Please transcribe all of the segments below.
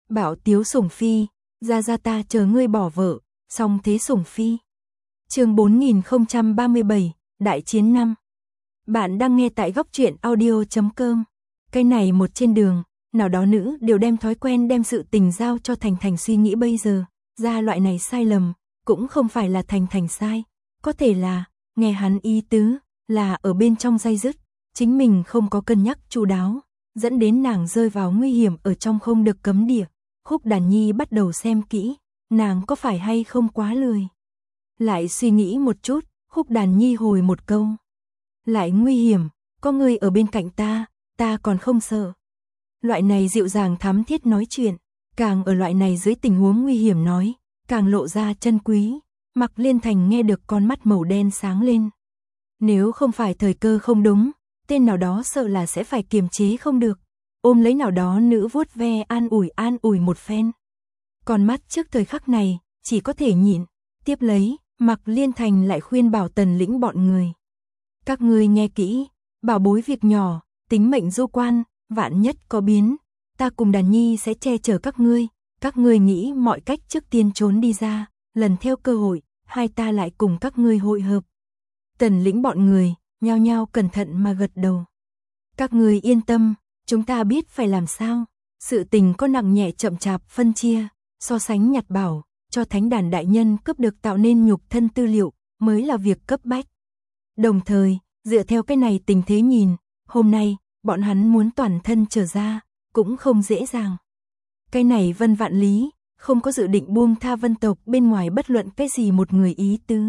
Bảo Tiếu Sủng Phi, ra ta chờ ngươi bỏ vợ, song thế Sủng Phi. Chương 4037, Đại chiến 5. Bạn đang nghe tại góc truyện audio.com. Cái này một trên đường, nào đó nữ đều đem thói quen đem sự tình giao cho Thành Thành suy nghĩ bây giờ, ra loại này sai lầm, cũng không phải là Thành Thành sai, có thể là, nghe hắn ý tứ, là ở bên trong day dứt, chính mình không có cân nhắc chu đáo, dẫn đến nàng rơi vào nguy hiểm ở trong không được cấm địa. Khúc Đàn Nhi bắt đầu xem kỹ, nàng có phải hay không quá lười. Lại suy nghĩ một chút, Khúc Đàn Nhi hồi một câu. Lại nguy hiểm, có người ở bên cạnh ta còn không sợ. Loại này dịu dàng thắm thiết nói chuyện, càng ở loại này dưới tình huống nguy hiểm nói, càng lộ ra chân quý. Mặc Liên Thành nghe được con mắt màu đen sáng lên. Nếu không phải thời cơ không đúng, tên nào đó sợ là sẽ phải kiềm chế không được. Ôm lấy nào đó nữ vuốt ve an ủi một phen. Con mắt trước thời khắc này, chỉ có thể nhịn. Tiếp lấy, Mặc Liên Thành lại khuyên bảo Tần Lĩnh bọn người. Các ngươi nghe kỹ, bảo bối việc nhỏ, tính mệnh du quan, vạn nhất có biến, ta cùng Đàn Nhi sẽ che chở các ngươi nghĩ mọi cách trước tiên trốn đi ra, lần theo cơ hội, hai ta lại cùng các ngươi hội hợp. Tần Lĩnh bọn người, nhao nhao cẩn thận mà gật đầu. Các ngươi yên tâm, chúng ta biết phải làm sao, sự tình có nặng nhẹ chậm chạp phân chia, so sánh nhặt bảo, cho thánh đàn đại nhân cấp được tạo nên nhục thân tư liệu, mới là việc cấp bách. Đồng thời, dựa theo cái này tình thế nhìn, hôm nay, bọn hắn muốn toàn thân trở ra, cũng không dễ dàng. Cái này Vân Vạn Lý, không có dự định buông tha Vân tộc bên ngoài bất luận cái gì một người ý tứ.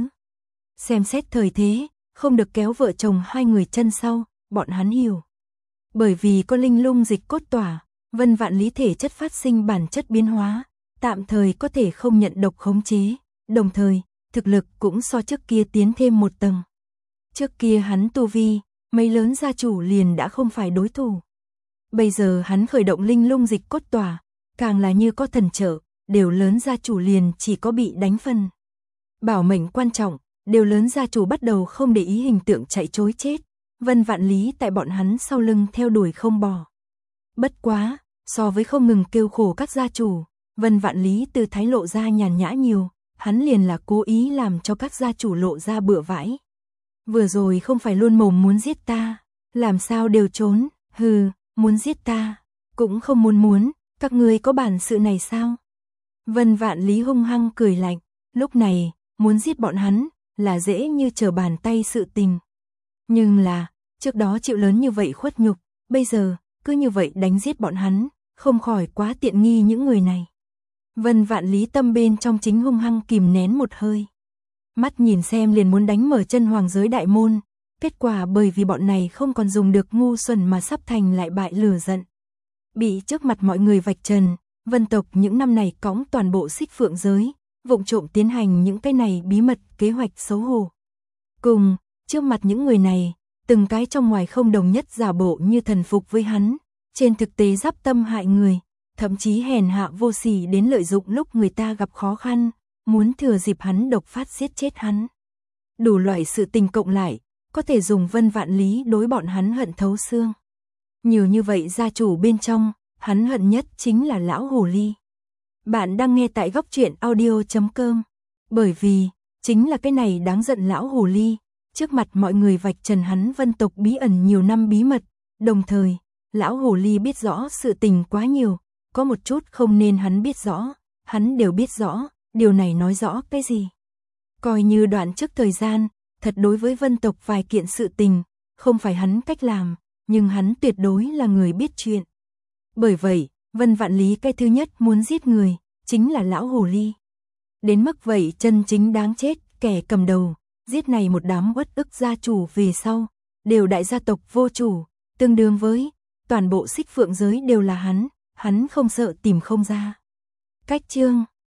Xem xét thời thế, không được kéo vợ chồng hai người chân sau, bọn hắn hiểu. Bởi vì có linh lung dịch cốt tỏa, Vân Vạn Lý thể chất phát sinh bản chất biến hóa, tạm thời có thể không nhận độc khống chế, đồng thời, thực lực cũng so trước kia tiến thêm một tầng. Trước kia hắn tu vi, mấy lớn gia chủ liền đã không phải đối thủ. Bây giờ hắn khởi động linh lung dịch cốt tỏa, càng là như có thần trợ, đều lớn gia chủ liền chỉ có bị đánh phân. Bảo mệnh quan trọng, đều lớn gia chủ bắt đầu không để ý hình tượng chạy trối chết. Vân Vạn Lý tại bọn hắn sau lưng theo đuổi không bỏ. Bất quá, so với không ngừng kêu khổ các gia chủ, Vân Vạn Lý từ thái lộ ra nhàn nhã nhiều, hắn liền là cố ý làm cho các gia chủ lộ ra bựa vãi. Vừa rồi không phải luôn mồm muốn giết ta, làm sao đều trốn, hừ, muốn giết ta, cũng không muốn, các ngươi có bản sự này sao? Vân Vạn Lý hung hăng cười lạnh, lúc này, muốn giết bọn hắn, là dễ như trở bàn tay sự tình. Nhưng là, trước đó chịu lớn như vậy khuất nhục, bây giờ, cứ như vậy đánh giết bọn hắn, không khỏi quá tiện nghi những người này. Vân Vạn Lý tâm bên trong chính hung hăng kìm nén một hơi. Mắt nhìn xem liền muốn đánh mở chân hoàng giới đại môn, kết quả bởi vì bọn này không còn dùng được ngu xuẩn mà sắp thành lại bại lửa giận. Bị trước mặt mọi người vạch trần, Vân tộc những năm này cõng toàn bộ Xích Phượng giới, vụng trộm tiến hành những cái này bí mật kế hoạch xấu hổ. Cùng, trước mặt những người này, từng cái trong ngoài không đồng nhất giả bộ như thần phục với hắn, trên thực tế giáp tâm hại người, thậm chí hèn hạ vô sỉ đến lợi dụng lúc người ta gặp khó khăn, muốn thừa dịp hắn độc phát giết chết hắn. Đủ loại sự tình cộng lại, có thể dùng Vân Vạn Lý đối bọn hắn hận thấu xương. Nhiều như vậy gia chủ bên trong, hắn hận nhất chính là lão hồ ly. Bạn đang nghe tại góc truyện audio.com. Bởi vì, chính là cái này đáng giận lão hồ ly, trước mặt mọi người vạch trần hắn Vân tộc bí ẩn nhiều năm bí mật, đồng thời, lão hồ ly biết rõ sự tình quá nhiều, có một chút không nên hắn biết rõ, hắn đều biết rõ, điều này nói rõ cái gì. Coi như đoạn trước thời gian, thật đối với Vân tộc vài kiện sự tình, không phải hắn cách làm, nhưng hắn tuyệt đối là người biết chuyện. Bởi vậy, Vân Vạn Lý cái thứ nhất muốn giết người, chính là lão hồ ly. Đến mức vậy chân chính đáng chết, kẻ cầm đầu, giết này một đám uất ức gia chủ về sau, đều đại gia tộc vô chủ, tương đương với, toàn bộ Xích Phượng giới đều là hắn không sợ tìm không ra. Cách chương